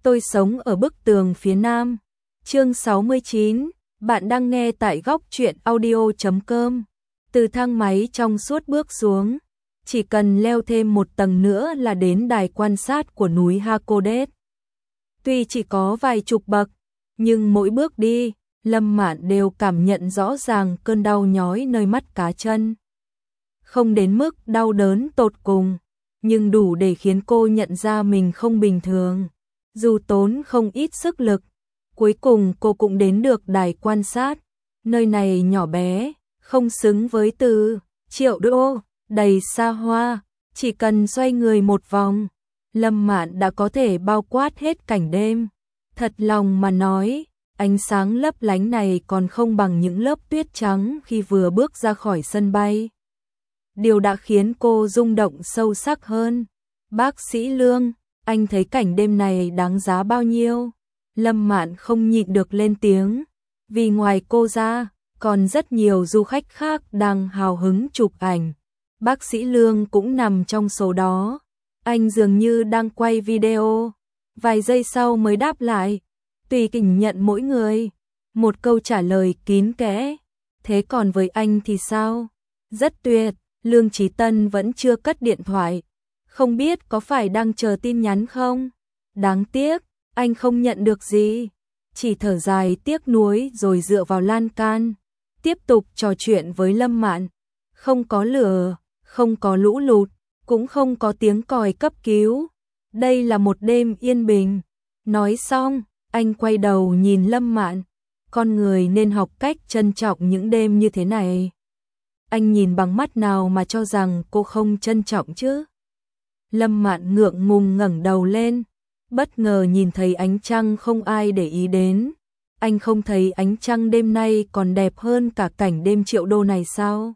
Tôi sống ở bức tường phía nam. Chương 69, bạn đang nghe tại góc truyện audio.com. Từ thang máy trong suốt bước xuống, chỉ cần leo thêm một tầng nữa là đến đài quan sát của núi Hakodate. Tuy chỉ có vài chục bậc, nhưng mỗi bước đi, Lâm Mạn đều cảm nhận rõ ràng cơn đau nhói nơi mắt cá chân. Không đến mức đau đớn tột cùng, nhưng đủ để khiến cô nhận ra mình không bình thường. Dù tốn không ít sức lực, cuối cùng cô cũng đến được đài quan sát. Nơi này nhỏ bé, không xứng với từ triệu đô, đầy xa hoa, chỉ cần xoay người một vòng, Lâm Mạn đã có thể bao quát hết cảnh đêm. Thật lòng mà nói, ánh sáng lấp lánh này còn không bằng những lớp tuyết trắng khi vừa bước ra khỏi sân bay. Điều đã khiến cô rung động sâu sắc hơn. Bác sĩ Lương, anh thấy cảnh đêm này đáng giá bao nhiêu? Lâm Mạn không nhịn được lên tiếng, vì ngoài cô ra, còn rất nhiều du khách khác đang hào hứng chụp ảnh. Bác sĩ Lương cũng nằm trong số đó. Anh dường như đang quay video. Vài giây sau mới đáp lại, tùy cảm nhận mỗi người. Một câu trả lời kín kẽ. Thế còn với anh thì sao? Rất tuyệt. Lương Chí Tân vẫn chưa cất điện thoại. Không biết có phải đang chờ tin nhắn không? Đáng tiếc, anh không nhận được gì. Chỉ thở dài tiếc nuối rồi dựa vào lan can, tiếp tục trò chuyện với Lâm Mạn. Không có lửa, không có lũ lụt, cũng không có tiếng còi cấp cứu. Đây là một đêm yên bình. Nói xong, anh quay đầu nhìn Lâm Mạn. Con người nên học cách trân trọng những đêm như thế này. Anh nhìn bằng mắt nào mà cho rằng cô không trân trọng chứ? Lâm Mạn ngượng ngùng ngẩng đầu lên, bất ngờ nhìn thấy ánh trăng không ai để ý đến. Anh không thấy ánh trăng đêm nay còn đẹp hơn cả cảnh đêm triệu đô này sao?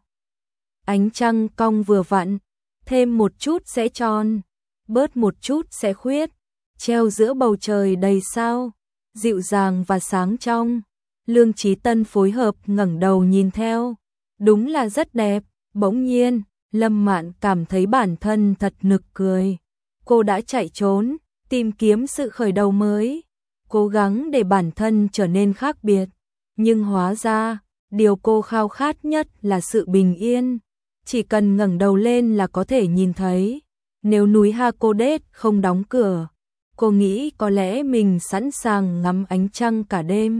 Ánh trăng cong vừa vặn, thêm một chút sẽ tròn, bớt một chút sẽ khuyết, treo giữa bầu trời đầy sao, dịu dàng và sáng trong. Lương Chí Tân phối hợp ngẩng đầu nhìn theo. Đúng là rất đẹp. Bỗng nhiên, Lâm Mạn cảm thấy bản thân thật nực cười. Cô đã chạy trốn, tìm kiếm sự khởi đầu mới, cố gắng để bản thân trở nên khác biệt. Nhưng hóa ra, điều cô khao khát nhất là sự bình yên. Chỉ cần ngẩng đầu lên là có thể nhìn thấy. Nếu núi Hakodate không đóng cửa, cô nghĩ có lẽ mình sẵn sàng ngắm ánh trăng cả đêm.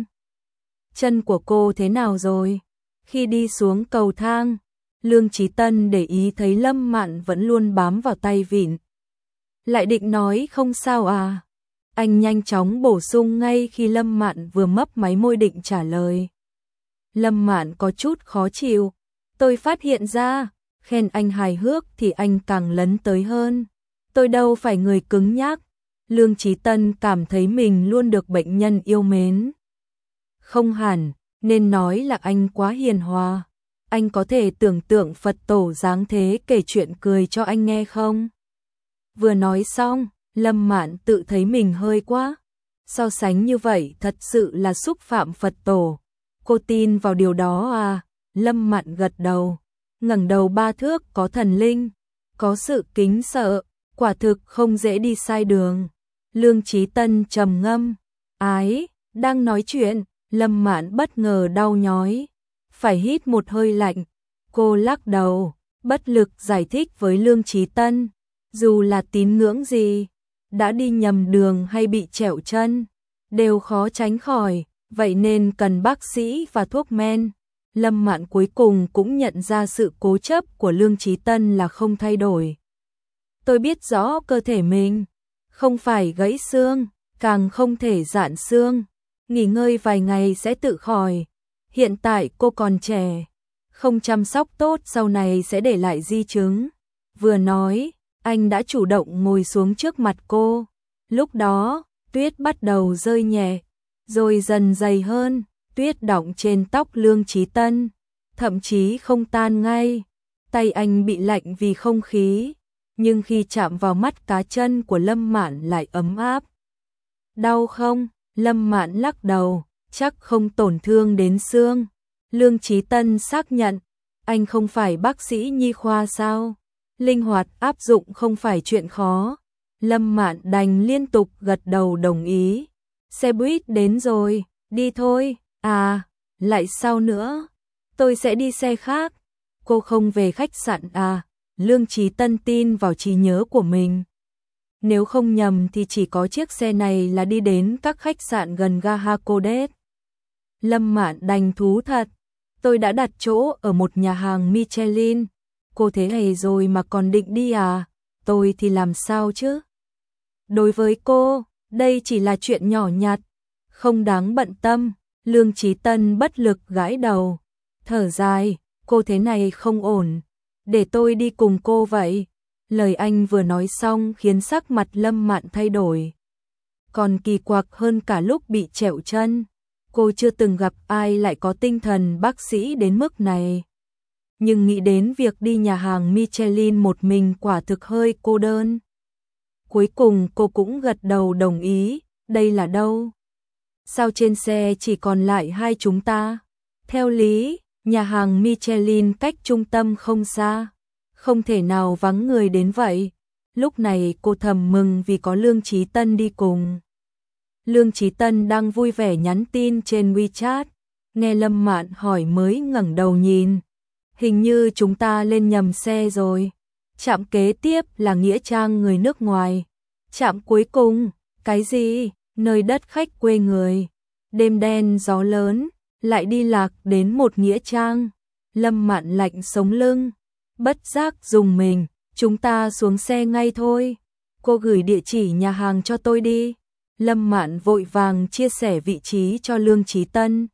Chân của cô thế nào rồi? Khi đi xuống cầu thang, Lương Chí Tân để ý thấy Lâm Mạn vẫn luôn bám vào tay vịn. Lại định nói không sao à? Anh nhanh chóng bổ sung ngay khi Lâm Mạn vừa mấp máy môi định trả lời. Lâm Mạn có chút khó chịu. Tôi phát hiện ra, khen anh hài hước thì anh càng lấn tới hơn. Tôi đâu phải người cứng nhắc. Lương Chí Tân cảm thấy mình luôn được bệnh nhân yêu mến. Không hẳn, nên nói là anh quá hiền hòa. Anh có thể tưởng tượng Phật tổ dáng thế kể chuyện cười cho anh nghe không? Vừa nói xong, Lâm Mạn tự thấy mình hơi quá. So sánh như vậy thật sự là xúc phạm Phật tổ. Cô tin vào điều đó à? Lâm Mạn gật đầu. Ngẩng đầu 3 thước có thần linh, có sự kính sợ, quả thực không dễ đi sai đường. Lương Chí Tân trầm ngâm. Ái, đang nói chuyện, Lâm Mạn bất ngờ đau nhói. Phải hít một hơi lạnh. Cô lắc đầu, bất lực giải thích với Lương Chí Tân. Dù là tín ngưỡng gì, đã đi nhầm đường hay bị trẹo chân, đều khó tránh khỏi, vậy nên cần bác sĩ và thuốc men. Lâm Mạn cuối cùng cũng nhận ra sự cố chấp của Lương Chí Tân là không thay đổi. Tôi biết rõ cơ thể mình, không phải gãy xương, càng không thể rạn xương. Nghỉ ngơi vài ngày sẽ tự khỏi. Hiện tại cô còn trẻ, không chăm sóc tốt sau này sẽ để lại di chứng. Vừa nói, anh đã chủ động ngồi xuống trước mặt cô. Lúc đó, tuyết bắt đầu rơi nhẹ, rồi dần dày hơn, tuyết đọng trên tóc Lương Chí Tân, thậm chí không tan ngay. Tay anh bị lạnh vì không khí, nhưng khi chạm vào mắt cá chân của Lâm Mạn lại ấm áp. Đau không? Lâm Mạn lắc đầu, chắc không tổn thương đến xương. Lương Chí Tân xác nhận, anh không phải bác sĩ nhi khoa sao? Linh hoạt áp dụng không phải chuyện khó. Lâm Mạn đành liên tục gật đầu đồng ý. Xe buýt đến rồi, đi thôi. À, lại sao nữa? Tôi sẽ đi xe khác. Cô không về khách sạn à? Lương Chí Tân tin vào trí nhớ của mình. Nếu không nhầm thì chỉ có chiếc xe này là đi đến các khách sạn gần ga Hakodate. Lâm Mạn đành thú thật. Tôi đã đặt chỗ ở một nhà hàng Michelin. Cô thế này rồi mà còn định đi à? Tôi thì làm sao chứ? Đối với cô, đây chỉ là chuyện nhỏ nhặt, không đáng bận tâm. Lương Chí Tân bất lực gãi đầu, thở dài, cô thế này không ổn. Để tôi đi cùng cô vậy. Lời anh vừa nói xong khiến sắc mặt Lâm Mạn thay đổi. Còn kỳ quặc hơn cả lúc bị trẹo chân. Cô chưa từng gặp ai lại có tinh thần bác sĩ đến mức này. Nhưng nghĩ đến việc đi nhà hàng Michelin một mình quả thực hơi cô đơn. Cuối cùng cô cũng gật đầu đồng ý. Đây là đâu? Sao trên xe chỉ còn lại hai chúng ta? Theo lý, nhà hàng Michelin cách trung tâm không xa. Không thể nào vắng người đến vậy. Lúc này cô thầm mừng vì có Lương Chí Tân đi cùng. Lương Chí Tân đang vui vẻ nhắn tin trên WeChat. Nghe Lâm Mạn hỏi mới ngẩng đầu nhìn. Hình như chúng ta lên nhầm xe rồi. Trạm kế tiếp là nghĩa trang người nước ngoài. Trạm cuối cùng, cái gì? Nơi đất khách quê người. Đêm đen gió lớn, lại đi lạc đến một nghĩa trang. Lâm Mạn lạnh sống lưng, bất giác dùng mình. Chúng ta xuống xe ngay thôi. Cô gửi địa chỉ nhà hàng cho tôi đi. Lâm Mạn vội vàng chia sẻ vị trí cho Lương Chí Tân.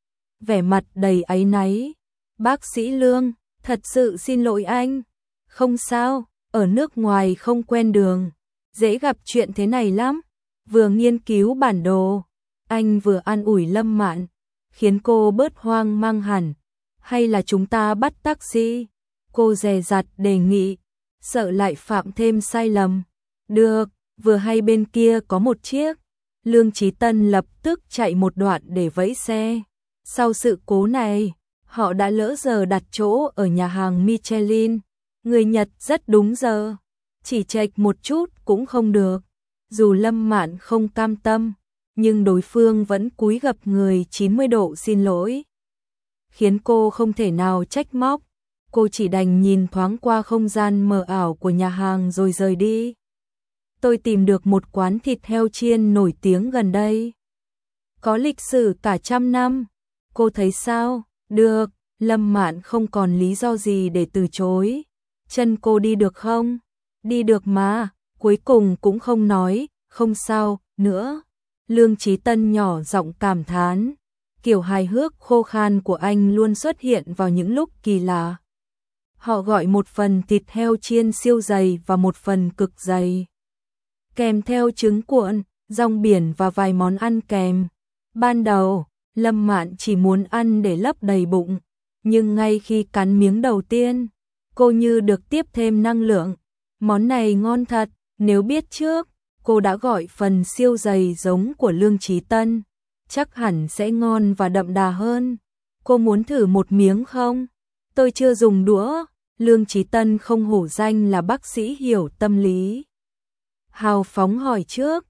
Vẻ mặt đầy áy náy. Bác sĩ Lương, thật sự xin lỗi anh. Không sao, ở nước ngoài không quen đường. Dễ gặp chuyện thế này lắm. Vừa nghiên cứu bản đồ, anh vừa an ủi Lâm Mạn, khiến cô bớt hoang mang hẳn. Hay là chúng ta bắt taxi? Cô dè dặt đề nghị, sợ lại phạm thêm sai lầm. Được, vừa hay bên kia có một chiếc. Lương Chí Tân lập tức chạy một đoạn để vẫy xe. Sau sự cố này, họ đã lỡ giờ đặt chỗ ở nhà hàng Michelin. Người Nhật rất đúng giờ, chỉ chệch một chút cũng không được. Dù Lâm Mạn không cam tâm, nhưng đối phương vẫn cúi gập người 90 độ xin lỗi, khiến cô không thể nào trách móc. Cô chỉ đành nhìn thoáng qua không gian mờ ảo của nhà hàng rồi rời đi. Tôi tìm được một quán thịt heo chiên nổi tiếng gần đây. Có lịch sử cả 100 năm. Cô thấy sao? Được, Lâm Mạn không còn lý do gì để từ chối. Chân cô đi được không? Đi được mà, cuối cùng cũng không nói, không sao, nữa. Lương Chí Tân nhỏ giọng cảm thán. Kiểu hài hước khô khan của anh luôn xuất hiện vào những lúc kỳ lạ. Họ gọi một phần thịt heo chiên siêu dày và một phần cực dày. Kèm theo trứng cuộn, rong biển và vài món ăn kèm. Ban đầu, Lâm Mạn chỉ muốn ăn để lấp đầy bụng. Nhưng ngay khi cắn miếng đầu tiên, cô như được tiếp thêm năng lượng. Món này ngon thật, nếu biết trước, cô đã gọi phần siêu dày giống của Lương Chí Tân. Chắc hẳn sẽ ngon và đậm đà hơn. Cô muốn thử một miếng không? Tôi chưa dùng đũa. Lương Chí Tân không hổ danh là bác sĩ hiểu tâm lý. Hào phóng hỏi trước.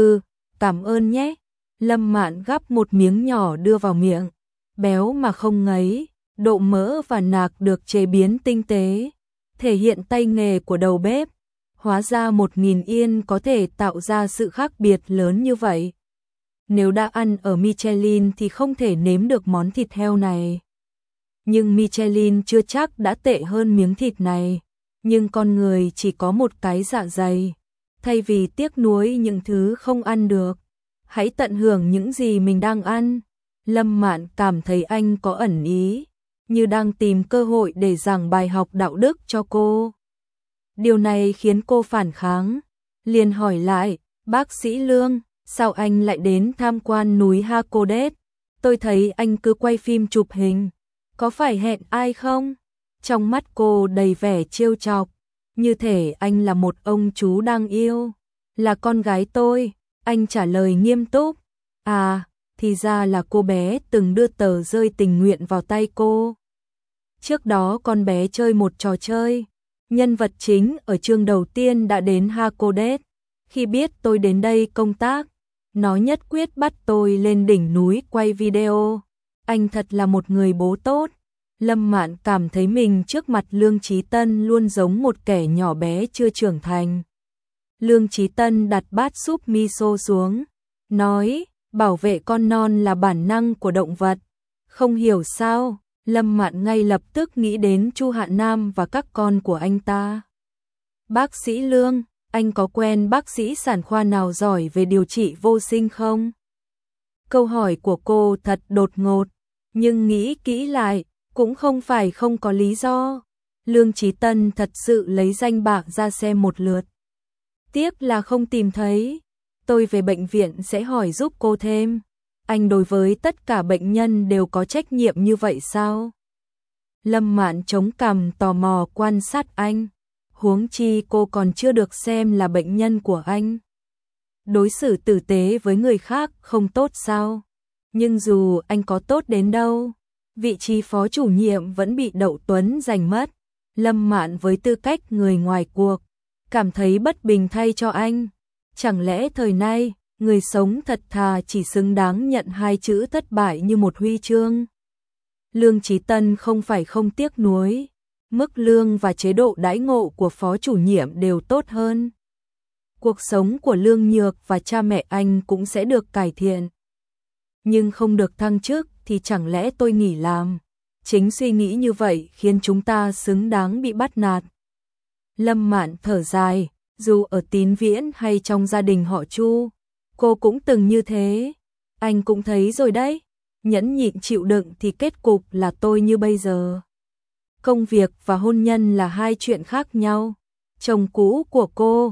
Cảm ơn nhé. Lâm Mạn gắp một miếng nhỏ đưa vào miệng. Béo mà không ngấy, độ mỡ và nạc được chế biến tinh tế, thể hiện tay nghề của đầu bếp. Hóa ra 1.000 yên có thể tạo ra sự khác biệt lớn như vậy. Nếu đã ăn ở Michelin thì không thể nếm được món thịt heo này. Nhưng Michelin chưa chắc đã tệ hơn miếng thịt này. Nhưng con người chỉ có một cái dạ dày. Thay vì tiếc nuối những thứ không ăn được, hãy tận hưởng những gì mình đang ăn. Lâm Mạn cảm thấy anh có ẩn ý, như đang tìm cơ hội để giảng bài học đạo đức cho cô. Điều này khiến cô phản kháng, liền hỏi lại, bác sĩ Lương, sao anh lại đến tham quan núi Hakodate? Tôi thấy anh cứ quay phim chụp hình, có phải hẹn ai không? Trong mắt cô đầy vẻ trêu chọc, như thể anh là một ông chú đang yêu. Là con gái tôi, anh trả lời nghiêm túc. À, thì ra là cô bé từng đưa tờ rơi tình nguyện vào tay cô. Trước đó con bé chơi một trò chơi. Nhân vật chính ở chương đầu tiên đã đến Hakodate. Khi biết tôi đến đây công tác, nó nhất quyết bắt tôi lên đỉnh núi quay video. Anh thật là một người bố tốt. Lâm Mạn cảm thấy mình trước mặt Lương Chí Tân luôn giống một kẻ nhỏ bé chưa trưởng thành. Lương Chí Tân đặt bát súp miso xuống, nói, bảo vệ con non là bản năng của động vật. Không hiểu sao, Lâm Mạn ngay lập tức nghĩ đến Chu Hạn Nam và các con của anh ta. Bác sĩ Lương, anh có quen bác sĩ sản khoa nào giỏi về điều trị vô sinh không? Câu hỏi của cô thật đột ngột, nhưng nghĩ kỹ lại, cũng không phải không có lý do. Lương Chí Tân thật sự lấy danh bạ ra xem một lượt. Tiếc là không tìm thấy. Tôi về bệnh viện sẽ hỏi giúp cô thêm. Anh đối với tất cả bệnh nhân đều có trách nhiệm như vậy sao? Lâm Mạn chống cằm tò mò quan sát anh. Huống chi cô còn chưa được xem là bệnh nhân của anh. Đối xử tử tế với người khác không tốt sao? Nhưng dù anh có tốt đến đâu, vị trí phó chủ nhiệm vẫn bị Đậu Tuấn giành mất. Lâm Mạn với tư cách người ngoài cuộc, cảm thấy bất bình thay cho anh. Chẳng lẽ thời nay, người sống thật thà chỉ xứng đáng nhận 2 chữ thất bại như một huy chương? Lương Chí Tân không phải không tiếc nuối, mức lương và chế độ đãi ngộ của phó chủ nhiệm đều tốt hơn. Cuộc sống của Lương Nhược và cha mẹ anh cũng sẽ được cải thiện. Nhưng không được thăng chức thì chẳng lẽ tôi nghỉ làm? Chính suy nghĩ như vậy khiến chúng ta xứng đáng bị bắt nạt. Lâm Mạn thở dài, dù ở Tín Viễn hay trong gia đình họ Chu, cô cũng từng như thế. Anh cũng thấy rồi đấy, nhẫn nhịn chịu đựng thì kết cục là tôi như bây giờ. Công việc và hôn nhân là 2 chuyện khác nhau. Chồng cũ của cô,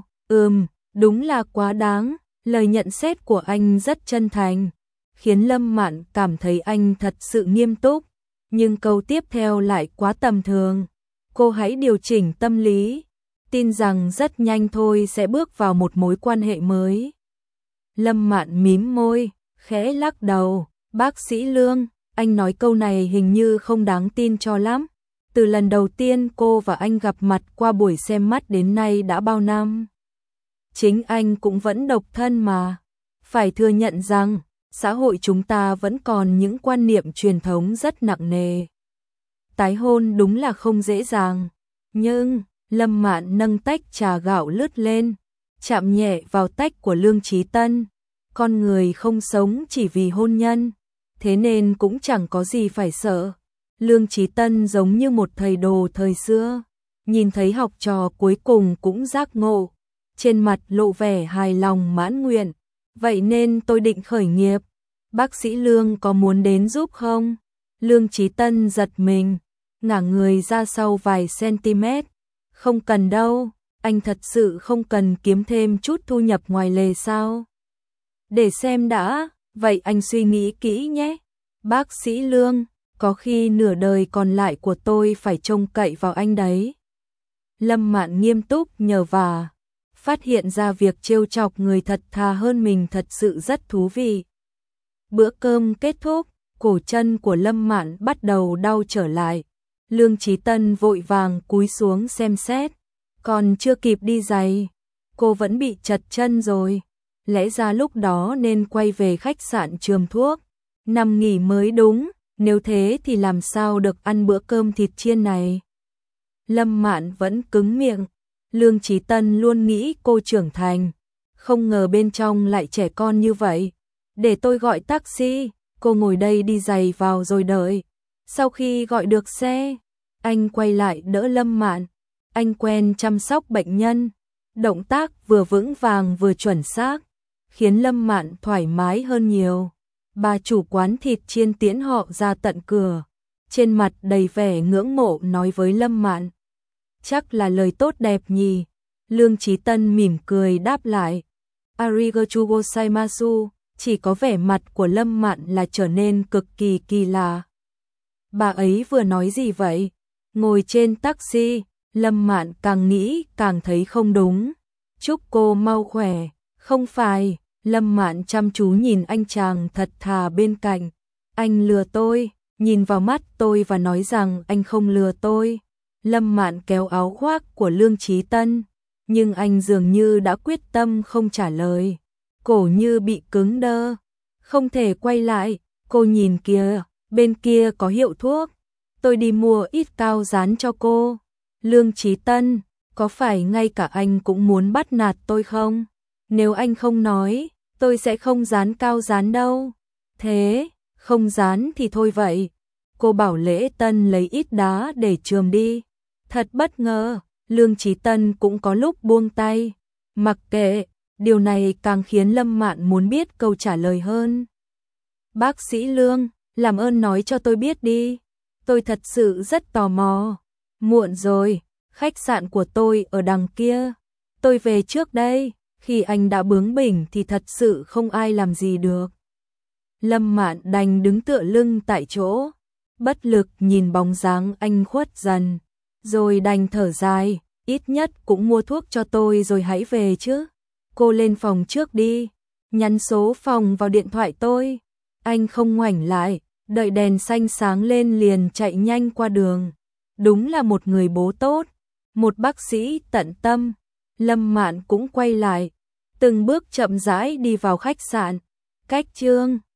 đúng là quá đáng. Lời nhận xét của anh rất chân thành, khiến Lâm Mạn cảm thấy anh thật sự nghiêm túc. Nhưng câu tiếp theo lại quá tầm thường. Cô hãy điều chỉnh tâm lý, tin rằng rất nhanh thôi sẽ bước vào một mối quan hệ mới. Lâm Mạn mím môi, khẽ lắc đầu. Bác sĩ Lương, anh nói câu này hình như không đáng tin cho lắm. Từ lần đầu tiên cô và anh gặp mặt qua buổi xem mắt đến nay đã bao năm. Chính anh cũng vẫn độc thân mà. Phải thừa nhận rằng, xã hội chúng ta vẫn còn những quan niệm truyền thống rất nặng nề. Tái hôn đúng là không dễ dàng. Nhưng, Lâm Mạn nâng tách trà gạo lướt lên, chạm nhẹ vào tách của Lương Chí Tân. Con người không sống chỉ vì hôn nhân, thế nên cũng chẳng có gì phải sợ. Lương Chí Tân giống như một thầy đồ thời xưa, nhìn thấy học trò cuối cùng cũng giác ngộ, trên mặt lộ vẻ hài lòng mãn nguyện. Vậy nên tôi định khởi nghiệp, bác sĩ Lương có muốn đến giúp không? Lương Chí Tân giật mình, ngả người ra sau vài cm. Không cần đâu, anh thật sự không cần kiếm thêm chút thu nhập ngoài lề sao? Để xem đã, vậy anh suy nghĩ kỹ nhé. Bác sĩ Lương, có khi nửa đời còn lại của tôi phải trông cậy vào anh đấy. Lâm Mạn nghiêm túc nhờ vả, phát hiện ra việc trêu chọc người thật thà hơn mình thật sự rất thú vị. Bữa cơm kết thúc, cổ chân của Lâm Mạn bắt đầu đau trở lại. Lương Chí Tân vội vàng cúi xuống xem xét, còn chưa kịp đi giày, cô vẫn bị chật chân rồi. Lẽ ra lúc đó nên quay về khách sạn Trường Thuốc, nằm nghỉ mới đúng, nếu thế thì làm sao được ăn bữa cơm thịt chiên này. Lâm Mạn vẫn cứng miệng, Lương Chí Tân luôn nghĩ cô trưởng thành, không ngờ bên trong lại trẻ con như vậy. Để tôi gọi taxi, cô ngồi đây đi giày vào rồi đợi. Sau khi gọi được xe, anh quay lại đỡ Lâm Mạn. Anh quen chăm sóc bệnh nhân, động tác vừa vững vàng vừa chuẩn xác, khiến Lâm Mạn thoải mái hơn nhiều. Bà chủ quán thịt chiên tiễn họ ra tận cửa, trên mặt đầy vẻ ngưỡng mộ nói với Lâm Mạn. Chắc là lời tốt đẹp nhỉ? Lương Chí Tân mỉm cười đáp lại. Arigatou gozaimasu. Chỉ có vẻ mặt của Lâm Mạn là trở nên cực kỳ kỳ lạ. Bà ấy vừa nói gì vậy? Ngồi trên taxi, Lâm Mạn càng nghĩ càng thấy không đúng. Chúc cô mau khỏe. Không phải, Lâm Mạn chăm chú nhìn anh chàng thật thà bên cạnh. Anh lừa tôi, nhìn vào mắt tôi và nói rằng anh không lừa tôi. Lâm Mạn kéo áo khoác của Lương Chí Tân, nhưng anh dường như đã quyết tâm không trả lời. Cổ như bị cứng đơ, không thể quay lại. Cô nhìn kìa, bên kia có hiệu thuốc. Tôi đi mua ít cao dán cho cô. Lương Chí Tân, có phải ngay cả anh cũng muốn bắt nạt tôi không? Nếu anh không nói, tôi sẽ không dán cao dán đâu. Thế, không dán thì thôi vậy. Cô bảo Lễ Tân lấy ít đá để chườm đi. Thật bất ngờ, Lương Chí Tân cũng có lúc buông tay. Mặc kệ, điều này càng khiến Lâm Mạn muốn biết câu trả lời hơn. Bác sĩ Lương, làm ơn nói cho tôi biết đi. Tôi thật sự rất tò mò. Muộn rồi, khách sạn của tôi ở đằng kia. Tôi về trước đây, khi anh đã bướng bỉnh thì thật sự không ai làm gì được. Lâm Mạn đành đứng tựa lưng tại chỗ, bất lực nhìn bóng dáng anh khuất dần, rồi đành thở dài, ít nhất cũng mua thuốc cho tôi rồi hãy về chứ. Cô lên phòng trước đi, nhắn số phòng vào điện thoại tôi. Anh không ngoảnh lại, đợi đèn xanh sáng lên liền chạy nhanh qua đường. Đúng là một người bố tốt, một bác sĩ tận tâm. Lâm Mạn cũng quay lại, từng bước chậm rãi đi vào khách sạn. Cách Chương